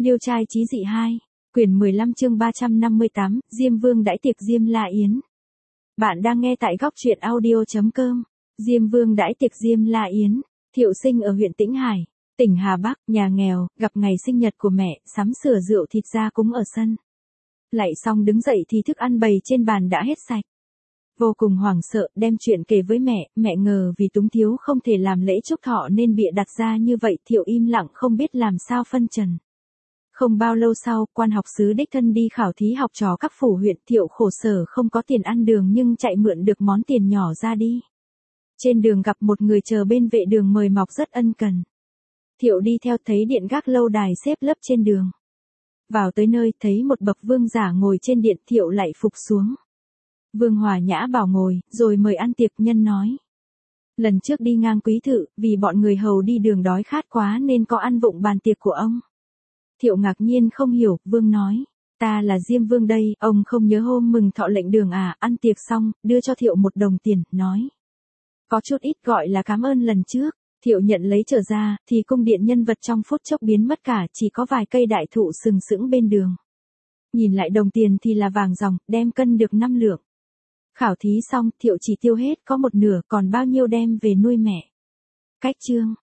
Liêu trai chí dị 2, quyển 15 chương 358, Diêm Vương đãi tiệc Diêm La Yến. Bạn đang nghe tại góc truyện audio.com. Diêm Vương đãi tiệc Diêm La Yến. Thiệu sinh ở huyện Tĩnh Hải, tỉnh Hà Bắc, nhà nghèo, gặp ngày sinh nhật của mẹ, sắm sửa rượu thịt ra cúng ở sân. Lạy xong đứng dậy thì thức ăn bày trên bàn đã hết sạch. Vô cùng hoảng sợ, đem chuyện kể với mẹ ngờ vì túng thiếu không thể làm lễ chúc thọ nên bịa đặt ra như vậy. Thiệu im lặng không biết làm sao phân trần. Không bao lâu sau, quan học sứ đích thân đi khảo thí học trò các phủ huyện. Thiệu khổ sở không có tiền ăn đường nhưng chạy mượn được món tiền nhỏ ra đi. Trên đường gặp một người chờ bên vệ đường mời mọc rất ân cần. Thiệu đi theo thấy điện gác lâu đài xếp lớp trên đường. Vào tới nơi thấy một bậc vương giả ngồi trên điện. Thiệu lạy phục xuống. Vương hòa nhã bảo ngồi, rồi mời ăn tiệc. Nhân nói: lần trước đi ngang quý thự, vì bọn người hầu đi đường đói khát quá nên có ăn vụng bàn tiệc của ông. Thiệu ngạc nhiên không hiểu, Vương nói: ta là Diêm Vương đây, ông không nhớ hôm mừng thọ lệnh đường à? Ăn tiệc xong, đưa cho Thiệu 1 đồng tiền, nói: có chút ít gọi là cảm ơn lần trước. Thiệu nhận lấy trở ra, thì cung điện nhân vật trong phút chốc biến mất cả, chỉ có vài cây đại thụ sừng sững bên đường. Nhìn lại đồng tiền thì là vàng ròng, đem cân được 5 lượng. Khảo thí xong, Thiệu chỉ tiêu hết có 1/2, còn bao nhiêu đem về nuôi mẹ. Cách chương.